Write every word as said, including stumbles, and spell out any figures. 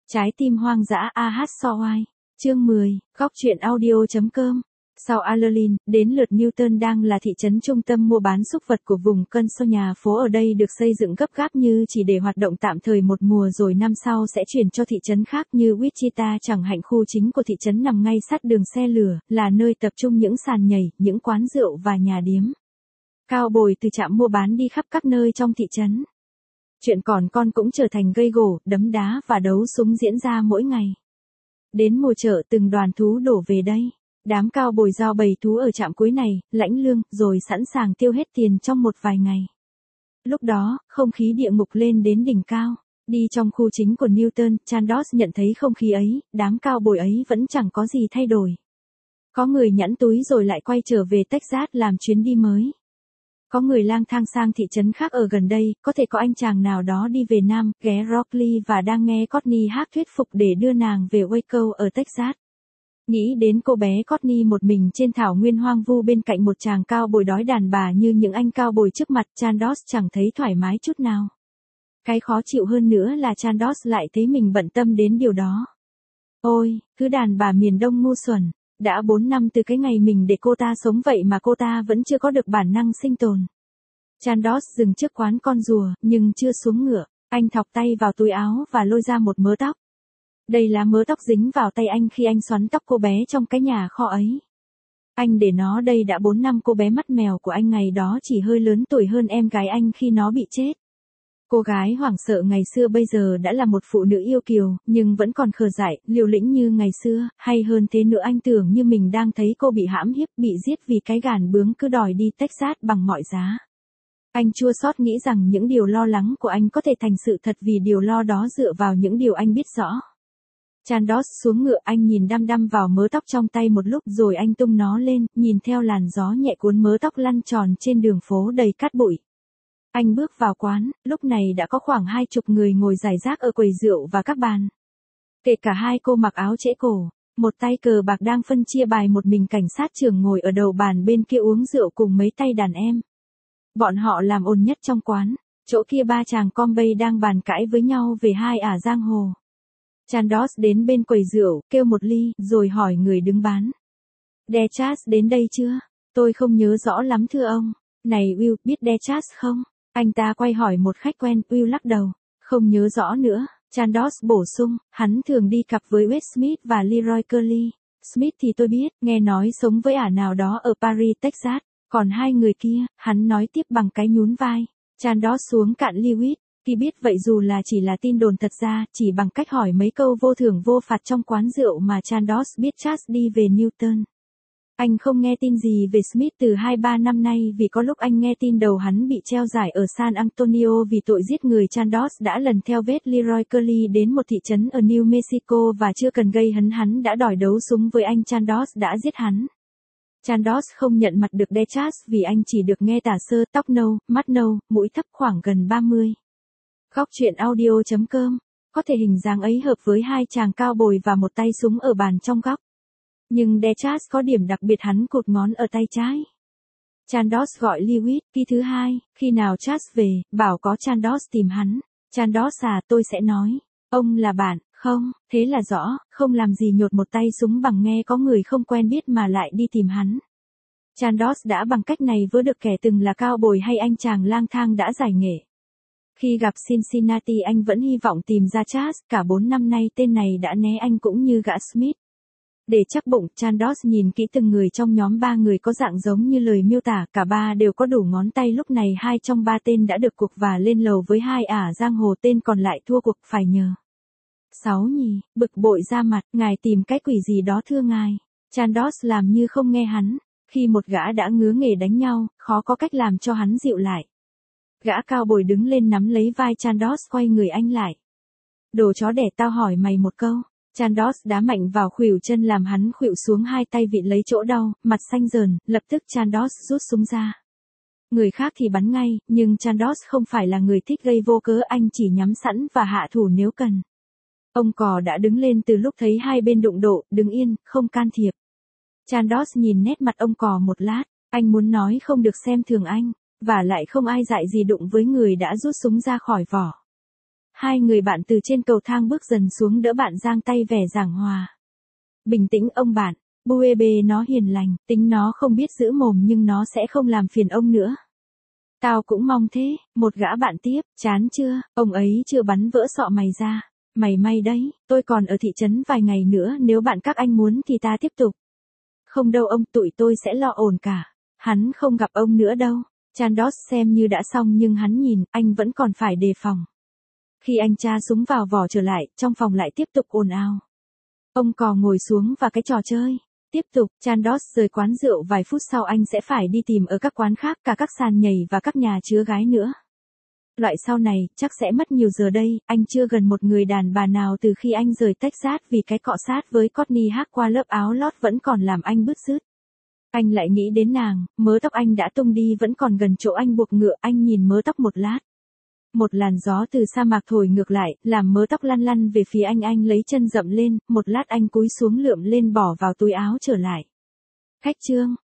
Trái tim hoang dã a hát Sawai. Chương mười, góc truyện audio.com. Sau Allerlin, đến lượt Newton đang là thị trấn trung tâm mua bán súc vật của vùng Kenosha. Nhà phố ở đây được xây dựng gấp gáp như chỉ để hoạt động tạm thời một mùa rồi năm sau sẽ chuyển cho thị trấn khác như Wichita. Chẳng hạn khu chính của thị trấn nằm ngay sát đường xe lửa, là nơi tập trung những sàn nhảy, những quán rượu và nhà điếm. Cao bồi từ trạm mua bán đi khắp các nơi trong thị trấn. Chuyện còn con cũng trở thành gây gổ, đấm đá và đấu súng diễn ra mỗi ngày. Đến mùa chợ từng đoàn thú đổ về đây. Đám cao bồi giao bầy thú ở trạm cuối này, lãnh lương, rồi sẵn sàng tiêu hết tiền trong một vài ngày. Lúc đó, không khí địa ngục lên đến đỉnh cao. Đi trong khu chính của Newton, Chandos nhận thấy không khí ấy, đám cao bồi ấy vẫn chẳng có gì thay đổi. Có người nhẵn túi rồi lại quay trở về Texas làm chuyến đi mới. Có người lang thang sang thị trấn khác ở gần đây, có thể có anh chàng nào đó đi về Nam, ghé Rockley và đang nghe Courtney hát thuyết phục để đưa nàng về Waco ở Texas. Nghĩ đến cô bé Courtney một mình trên thảo nguyên hoang vu bên cạnh một chàng cao bồi đói đàn bà như những anh cao bồi trước mặt, Chandos chẳng thấy thoải mái chút nào. Cái khó chịu hơn nữa là Chandos lại thấy mình bận tâm đến điều đó. Ôi, thứ đàn bà miền Đông ngu xuẩn. Đã bốn năm từ cái ngày mình để cô ta sống vậy mà cô ta vẫn chưa có được bản năng sinh tồn. Chandos dừng trước quán con rùa, nhưng chưa xuống ngựa. Anh thọc tay vào túi áo và lôi ra một mớ tóc. Đây là mớ tóc dính vào tay anh khi anh xoắn tóc cô bé trong cái nhà kho ấy. Anh để nó đây đã bốn năm. Cô bé mắt mèo của anh ngày đó chỉ hơi lớn tuổi hơn em gái anh khi nó bị chết. Cô gái hoảng sợ ngày xưa bây giờ đã là một phụ nữ yêu kiều, nhưng vẫn còn khờ dại, liều lĩnh như ngày xưa, hay hơn thế nữa anh tưởng như mình đang thấy cô bị hãm hiếp, bị giết vì cái gàn bướng cứ đòi đi Texas bằng mọi giá. Anh chua xót nghĩ rằng những điều lo lắng của anh có thể thành sự thật vì điều lo đó dựa vào những điều anh biết rõ. Chandos xuống ngựa, anh nhìn đăm đăm vào mớ tóc trong tay một lúc rồi anh tung nó lên, nhìn theo làn gió nhẹ cuốn mớ tóc lăn tròn trên đường phố đầy cát bụi. Anh bước vào quán, lúc này đã có khoảng hai chục người ngồi rải rác ở quầy rượu và các bàn. Kể cả hai cô mặc áo trễ cổ, một tay cờ bạc đang phân chia bài, một mình cảnh sát trưởng ngồi ở đầu bàn bên kia uống rượu cùng mấy tay đàn em. Bọn họ làm ồn nhất trong quán, chỗ kia ba chàng com bay đang bàn cãi với nhau về hai ả giang hồ. Chandos đến bên quầy rượu, kêu một ly, rồi hỏi người đứng bán. Dechas đến đây chưa? Tôi không nhớ rõ lắm thưa ông. Này Will, biết Dechas không? Anh ta quay hỏi một khách quen. Will lắc đầu. Không nhớ rõ nữa. Chandos bổ sung, hắn thường đi cặp với Wade Smith và Leroy Curley. Smith thì tôi biết, nghe nói sống với ả nào đó ở Paris, Texas. Còn hai người kia, hắn nói tiếp bằng cái nhún vai. Chandos xuống cạn ly huýt. Khi biết vậy dù là chỉ là tin đồn, thật ra, chỉ bằng cách hỏi mấy câu vô thưởng vô phạt trong quán rượu mà Chandos biết Chas đi về Newton. Anh không nghe tin gì về Smith từ hai ba năm nay vì có lúc anh nghe tin đầu hắn bị treo giải ở San Antonio vì tội giết người. Chandos đã lần theo vết Leroy Curley đến một thị trấn ở New Mexico và chưa cần gây hấn hắn đã đòi đấu súng với anh. Chandos đã giết hắn. Chandos không nhận mặt được Dechas vì anh chỉ được nghe tả sơ, tóc nâu, mắt nâu, mũi thấp, khoảng gần ba mươi. Góc truyện audio.com. Có thể hình dáng ấy hợp với hai chàng cao bồi và một tay súng ở bàn trong góc. Nhưng Dechas có điểm đặc biệt, hắn cụt ngón ở tay trái. Chandos gọi Lewis, khi thứ hai, khi nào Chas về, bảo có Chandos tìm hắn. Chandos à, tôi sẽ nói. Ông là bạn, không, thế là rõ, không làm gì nhột một tay súng bằng nghe có người không quen biết mà lại đi tìm hắn. Chandos đã bằng cách này vớ được kẻ từng là cao bồi hay anh chàng lang thang đã giải nghệ. Khi gặp Cincinnati anh vẫn hy vọng tìm ra Chas, cả bốn năm nay tên này đã né anh cũng như gã Smith. Để chắc bụng, Chandos nhìn kỹ từng người trong nhóm ba người có dạng giống như lời miêu tả, cả ba đều có đủ ngón tay. Lúc này hai trong ba tên đã được cuộc và lên lầu với hai ả giang hồ, tên còn lại thua cuộc, phải nhờ. Sáu nhì, bực bội ra mặt, ngài tìm cái quỷ gì đó thưa ngài. Chandos làm như không nghe hắn, khi một gã đã ngứa nghề đánh nhau, khó có cách làm cho hắn dịu lại. Gã cao bồi đứng lên nắm lấy vai Chandos, quay người anh lại. Đồ chó đẻ, tao hỏi mày một câu. Chandos đá mạnh vào khuỷu chân làm hắn khuỵu xuống, hai tay vịn lấy chỗ đau, mặt xanh dờn, lập tức Chandos rút súng ra. Người khác thì bắn ngay, nhưng Chandos không phải là người thích gây vô cớ, anh chỉ nhắm sẵn và hạ thủ nếu cần. Ông cò đã đứng lên từ lúc thấy hai bên đụng độ, đứng yên, không can thiệp. Chandos nhìn nét mặt ông cò một lát, anh muốn nói không được xem thường anh. Và lại không ai dạy gì đụng với người đã rút súng ra khỏi vỏ. Hai người bạn từ trên cầu thang bước dần xuống đỡ bạn giang tay vẻ giảng hòa. Bình tĩnh ông bạn, Buebe nó hiền lành, tính nó không biết giữ mồm nhưng nó sẽ không làm phiền ông nữa. Tao cũng mong thế, một gã bạn tiếp, chán chưa, ông ấy chưa bắn vỡ sọ mày ra. Mày may đấy, tôi còn ở thị trấn vài ngày nữa, nếu bạn các anh muốn thì ta tiếp tục. Không đâu ông, tụi tôi sẽ lo ổn cả. Hắn không gặp ông nữa đâu. Chandos xem như đã xong nhưng hắn nhìn, anh vẫn còn phải đề phòng. Khi anh tra súng vào vỏ trở lại, trong phòng lại tiếp tục ồn ào. Ông cò ngồi xuống và cái trò chơi. Tiếp tục, Chandos rời quán rượu vài phút sau anh sẽ phải đi tìm ở các quán khác, cả các sàn nhảy và các nhà chứa gái nữa. Loại sau này, chắc sẽ mất nhiều giờ đây, anh chưa gần một người đàn bà nào từ khi anh rời Texas vì cái cọ sát với Courtney hát qua lớp áo lót vẫn còn làm anh bứt rứt. Anh lại nghĩ đến nàng, mớ tóc anh đã tung đi vẫn còn gần chỗ anh buộc ngựa, anh nhìn mớ tóc một lát. Một làn gió từ sa mạc thổi ngược lại, làm mớ tóc lăn lăn về phía anh anh lấy chân dậm lên, một lát anh cúi xuống lượm lên bỏ vào túi áo trở lại. Khách trương,